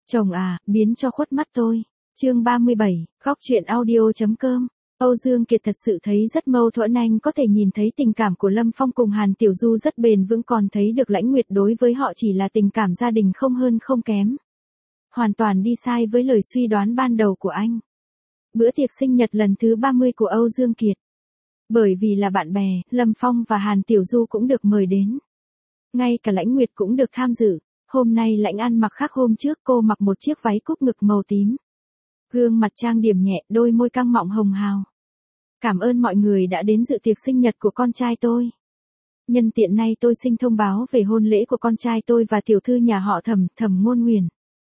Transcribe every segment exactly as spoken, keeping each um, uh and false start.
Chồng à, biến cho khuất mắt tôi. Chương ba mươi bảy, góc truyện audio.com. Âu Dương Kiệt thật sự thấy rất mâu thuẫn, anh có thể nhìn thấy tình cảm của Lâm Phong cùng Hàn Tiểu Du rất bền vững, còn thấy được Lãnh Nguyệt đối với họ chỉ là tình cảm gia đình không hơn không kém. Hoàn toàn đi sai với lời suy đoán ban đầu của anh. Bữa tiệc sinh nhật lần thứ ba mươi của Âu Dương Kiệt. Bởi vì là bạn bè, Lâm Phong và Hàn Tiểu Du cũng được mời đến. Ngay cả Lãnh Nguyệt cũng được tham dự. Hôm nay Lãnh ăn mặc khác hôm trước, cô mặc một chiếc váy cúc ngực màu tím. Gương mặt trang điểm nhẹ, đôi môi căng mọng hồng hào. Cảm ơn mọi người đã đến dự tiệc sinh nhật của con trai tôi. Nhân tiện nay tôi xin thông báo về hôn lễ của con trai tôi và tiểu thư nhà họ Thẩm, Thẩm Ngôn Nguyền.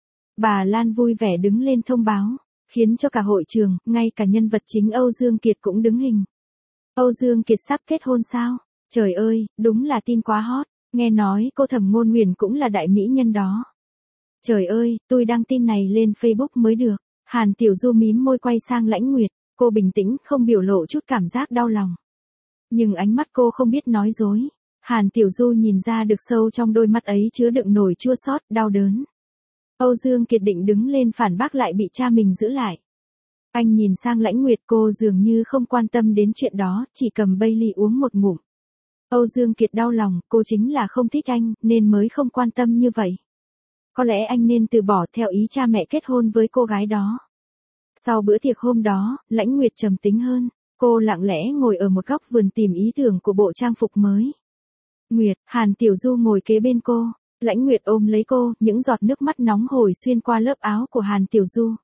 Bà Lan vui vẻ đứng lên thông báo, khiến cho cả hội trường, ngay cả nhân vật chính Âu Dương Kiệt cũng đứng hình. Âu Dương Kiệt sắp kết hôn sao? Trời ơi, đúng là tin quá hot. Nghe nói cô Thẩm Ngôn Nguyền cũng là đại mỹ nhân đó. Trời ơi, tôi đăng tin này lên Facebook mới được. Hàn Tiểu Du mím môi quay sang Lãnh Nguyệt. Cô bình tĩnh, không biểu lộ chút cảm giác đau lòng. Nhưng ánh mắt cô không biết nói dối. Hàn Tiểu Du nhìn ra được sâu trong đôi mắt ấy chứa đựng nỗi chua xót, đau đớn. Âu Dương Kiệt định đứng lên phản bác lại bị cha mình giữ lại. Anh nhìn sang Lãnh Nguyệt, cô dường như không quan tâm đến chuyện đó, chỉ cầm Bailey uống một ngụm. Âu Dương Kiệt đau lòng, cô chính là không thích anh, nên mới không quan tâm như vậy. Có lẽ anh nên từ bỏ theo ý cha mẹ kết hôn với cô gái đó. Sau bữa tiệc hôm đó, Lãnh Nguyệt trầm tính hơn. Cô lặng lẽ ngồi ở một góc vườn tìm ý tưởng của bộ trang phục mới. Nguyệt, Hàn Tiểu Du ngồi kế bên cô. Lãnh Nguyệt ôm lấy cô, những giọt nước mắt nóng hổi xuyên qua lớp áo của Hàn Tiểu Du.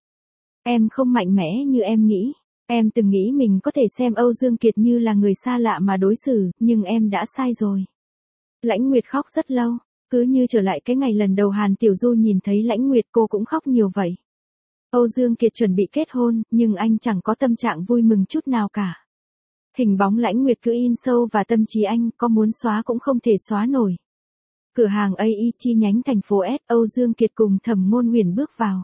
Em không mạnh mẽ như em nghĩ. Em từng nghĩ mình có thể xem Âu Dương Kiệt như là người xa lạ mà đối xử, nhưng em đã sai rồi. Lãnh Nguyệt khóc rất lâu, cứ như trở lại cái ngày lần đầu Hàn Tiểu Du nhìn thấy Lãnh Nguyệt, cô cũng khóc nhiều vậy. Âu Dương Kiệt chuẩn bị kết hôn, nhưng anh chẳng có tâm trạng vui mừng chút nào cả. Hình bóng Lãnh Nguyệt cứ in sâu vào tâm trí anh, có muốn xóa cũng không thể xóa nổi. Cửa hàng a e chi nhánh thành phố S, Âu Dương Kiệt cùng Thẩm Ngôn Nguyền bước vào.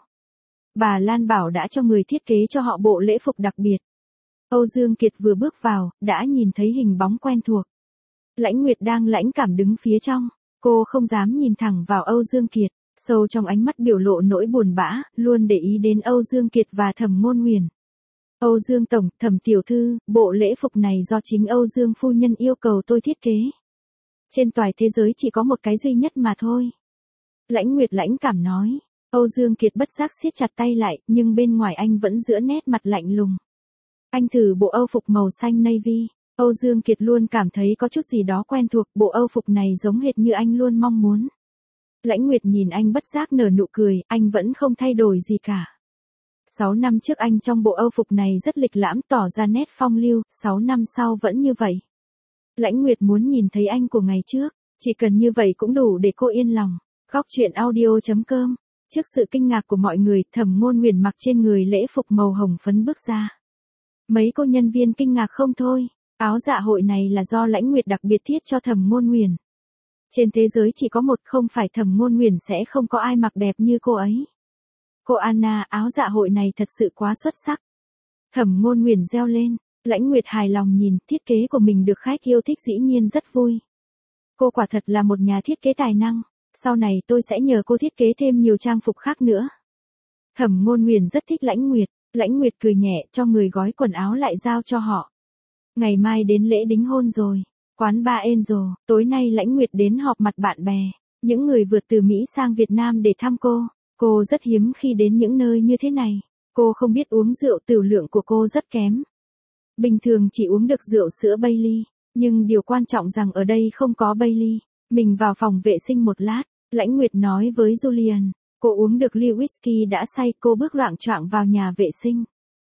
Bà Lan bảo đã cho người thiết kế cho họ bộ lễ phục đặc biệt. Âu Dương Kiệt vừa bước vào, đã nhìn thấy hình bóng quen thuộc. Lãnh Nguyệt đang lãnh cảm đứng phía trong. Cô không dám nhìn thẳng vào Âu Dương Kiệt. Sâu trong ánh mắt biểu lộ nỗi buồn bã, luôn để ý đến Âu Dương Kiệt và Thẩm Ngôn Nguyền. Âu Dương Tổng, Thẩm Tiểu Thư, bộ lễ phục này do chính Âu Dương Phu Nhân yêu cầu tôi thiết kế. Trên toàn thế giới chỉ có một cái duy nhất mà thôi. Lãnh Nguyệt lãnh cảm nói. Âu Dương Kiệt bất giác siết chặt tay lại, nhưng bên ngoài anh vẫn giữ nét mặt lạnh lùng. Anh thử bộ Âu phục màu xanh navy. Âu Dương Kiệt luôn cảm thấy có chút gì đó quen thuộc, bộ Âu phục này giống hệt như anh luôn mong muốn. Lãnh Nguyệt nhìn anh bất giác nở nụ cười, anh vẫn không thay đổi gì cả. Sáu năm trước anh trong bộ Âu phục này rất lịch lãm, tỏ ra nét phong lưu, sáu năm sau vẫn như vậy. Lãnh Nguyệt muốn nhìn thấy anh của ngày trước, chỉ cần như vậy cũng đủ để cô yên lòng. Góc truyện audio.com. Trước sự kinh ngạc của mọi người, Thẩm Ngôn Nguyền mặc trên người lễ phục màu hồng phấn bước ra. Mấy cô nhân viên kinh ngạc không thôi, áo dạ hội này là do Lãnh Nguyệt đặc biệt thiết cho Thẩm Ngôn Nguyền. Trên thế giới chỉ có một, không phải Thẩm Ngôn Nguyền sẽ không có ai mặc đẹp như cô ấy. Cô Anna, áo dạ hội này thật sự quá xuất sắc. Thẩm Ngôn Nguyền reo lên. Lãnh Nguyệt hài lòng nhìn, thiết kế của mình được khách yêu thích dĩ nhiên rất vui. Cô quả thật là một nhà thiết kế tài năng. Sau này tôi sẽ nhờ cô thiết kế thêm nhiều trang phục khác nữa. Thẩm Ngôn Nguyền rất thích Lãnh Nguyệt. Lãnh Nguyệt cười nhẹ, cho người gói quần áo lại giao cho họ. Ngày mai đến lễ đính hôn rồi. Quán bar Angel, tối nay Lãnh Nguyệt đến họp mặt bạn bè. Những người vượt từ Mỹ sang Việt Nam để thăm cô. Cô rất hiếm khi đến những nơi như thế này. Cô không biết uống rượu, tửu lượng của cô rất kém. Bình thường chỉ uống được rượu sữa Bailey. Nhưng điều quan trọng rằng ở đây không có Bailey. Mình vào phòng vệ sinh một lát. Lãnh Nguyệt nói với Julian. Cô uống được ly whisky đã say, cô bước loạng choạng vào nhà vệ sinh.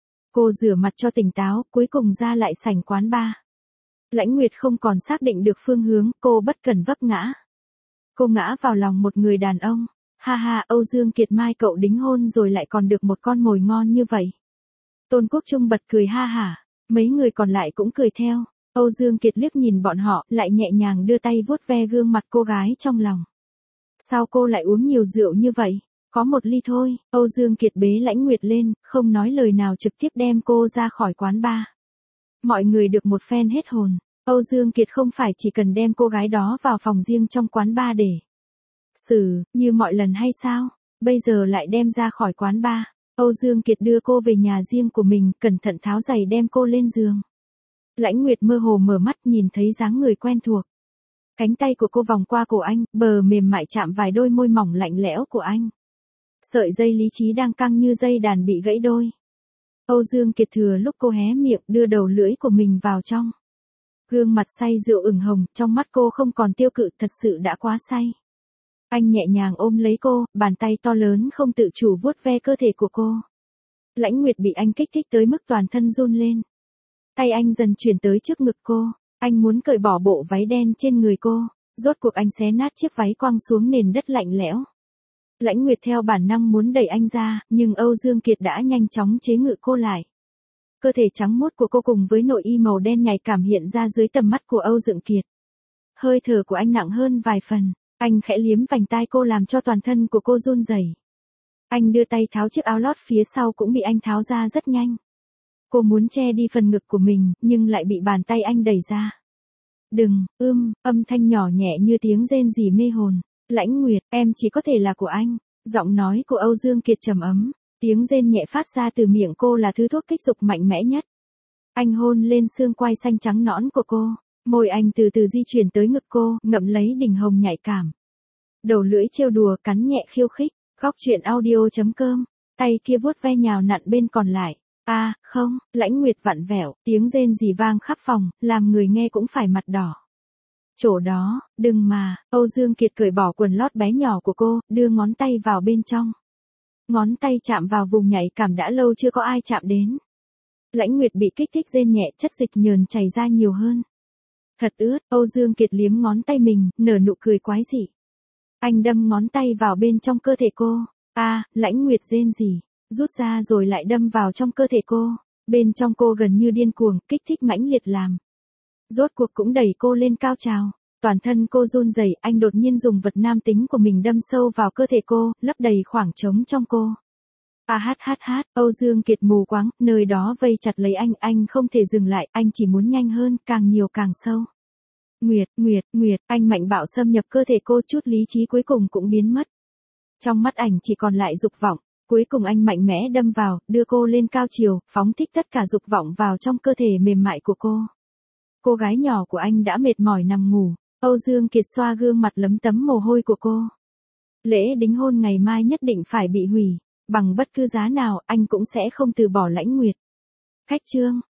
Cô rửa mặt cho tỉnh táo, cuối cùng ra lại sảnh quán bar. Lãnh Nguyệt không còn xác định được phương hướng, cô bất cẩn vấp ngã. Cô ngã vào lòng một người đàn ông. Ha ha, Âu Dương Kiệt, mai cậu đính hôn rồi lại còn được một con mồi ngon như vậy. Tôn Quốc Trung bật cười ha hả, mấy người còn lại cũng cười theo. Âu Dương Kiệt liếc nhìn bọn họ, lại nhẹ nhàng đưa tay vuốt ve gương mặt cô gái trong lòng. Sao cô lại uống nhiều rượu như vậy? Có một ly thôi. Âu Dương Kiệt bế Lãnh Nguyệt lên, không nói lời nào trực tiếp đem cô ra khỏi quán bar. Mọi người được một phen hết hồn. Âu Dương Kiệt không phải chỉ cần đem cô gái đó vào phòng riêng trong quán bar để xử, như mọi lần hay sao? bây giờ lại đem ra khỏi quán bar. Âu Dương Kiệt đưa cô về nhà riêng của mình, cẩn thận tháo giày đem cô lên giường. Lãnh Nguyệt mơ hồ mở mắt nhìn thấy dáng người quen thuộc. Cánh tay của cô vòng qua cổ anh, bờ mềm mại chạm vài đôi môi mỏng lạnh lẽo của anh. Sợi dây lý trí đang căng như dây đàn bị gãy đôi. Âu Dương Kiệt thừa lúc cô hé miệng đưa đầu lưỡi của mình vào trong. Gương mặt say rượu ửng hồng, trong mắt cô không còn tiêu cự, thật sự đã quá say. Anh nhẹ nhàng ôm lấy cô, bàn tay to lớn không tự chủ vuốt ve cơ thể của cô. Lãnh Nguyệt bị anh kích thích tới mức toàn thân run lên. Tay anh dần chuyển tới trước ngực cô, anh muốn cởi bỏ bộ váy đen trên người cô, rốt cuộc anh xé nát chiếc váy quăng xuống nền đất lạnh lẽo. Lãnh Nguyệt theo bản năng muốn đẩy anh ra, nhưng Âu Dương Kiệt đã nhanh chóng chế ngự cô lại. Cơ thể trắng muốt của cô cùng với nội y màu đen nhạy cảm hiện ra dưới tầm mắt của Âu Dương Kiệt. Hơi thở của anh nặng hơn vài phần, anh khẽ liếm vành tai cô làm cho toàn thân của cô run rẩy. Anh đưa tay tháo chiếc áo lót phía sau cũng bị anh tháo ra rất nhanh. Cô muốn che đi phần ngực của mình, nhưng lại bị bàn tay anh đẩy ra. Đừng, ưm, âm thanh nhỏ nhẹ như tiếng rên rỉ mê hồn. Lãnh Nguyệt, em chỉ có thể là của anh. Giọng nói của Âu Dương Kiệt trầm ấm, tiếng rên nhẹ phát ra từ miệng cô là thứ thuốc kích dục mạnh mẽ nhất. Anh hôn lên xương quai xanh trắng nõn của cô, môi anh từ từ di chuyển tới ngực cô, ngậm lấy đỉnh hồng nhạy cảm. Đầu lưỡi trêu đùa cắn nhẹ khiêu khích, góc truyện audio chấm com, tay kia vuốt ve nhào nặn bên còn lại. A, à, không, Lãnh Nguyệt vặn vẹo, tiếng rên rỉ vang khắp phòng, làm người nghe cũng phải mặt đỏ. Chỗ đó, đừng mà, Âu Dương Kiệt cởi bỏ quần lót bé nhỏ của cô, đưa ngón tay vào bên trong. Ngón tay chạm vào vùng nhạy cảm đã lâu chưa có ai chạm đến. Lãnh Nguyệt bị kích thích rên nhẹ, chất dịch nhờn chảy ra nhiều hơn. Thật ướt, Âu Dương Kiệt liếm ngón tay mình, nở nụ cười quái dị. Anh đâm ngón tay vào bên trong cơ thể cô. A, à, Lãnh Nguyệt rên rỉ, rút ra rồi lại đâm vào trong cơ thể cô. Bên trong cô gần như điên cuồng, kích thích mãnh liệt làm. Rốt cuộc cũng đẩy cô lên cao trào. Toàn thân cô run rẩy, anh đột nhiên dùng vật nam tính của mình đâm sâu vào cơ thể cô, lấp đầy khoảng trống trong cô. A hát hát hát, Âu Dương Kiệt mù quáng, nơi đó vây chặt lấy anh, anh không thể dừng lại, anh chỉ muốn nhanh hơn, càng nhiều càng sâu. Nguyệt, Nguyệt, Nguyệt, anh mạnh bạo xâm nhập cơ thể cô, chút lý trí cuối cùng cũng biến mất. Trong mắt ảnh chỉ còn lại dục vọng, cuối cùng anh mạnh mẽ đâm vào, đưa cô lên cao chiều, phóng thích tất cả dục vọng vào trong cơ thể mềm mại của cô. Cô gái nhỏ của anh đã mệt mỏi nằm ngủ, Âu Dương Kiệt xoa gương mặt lấm tấm mồ hôi của cô. Lễ đính hôn ngày mai nhất định phải bị hủy, bằng bất cứ giá nào anh cũng sẽ không từ bỏ Lãnh Nguyệt. Khách chương